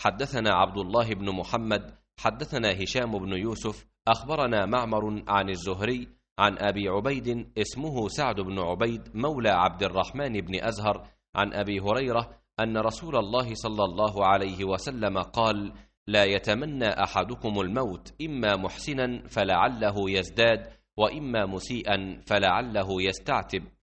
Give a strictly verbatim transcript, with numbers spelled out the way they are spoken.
حدثنا عبد الله بن محمد حدثنا هشام بن يوسف أخبرنا معمر عن الزهري عن أبي عبيد اسمه سعد بن عبيد مولى عبد الرحمن بن أزهر عن أبي هريرة أن رسول الله صلى الله عليه وسلم قال: لا يتمنى أحدكم الموت، إما محسنا فلعله يزداد، وإما مسيئا فلعله يستعتب.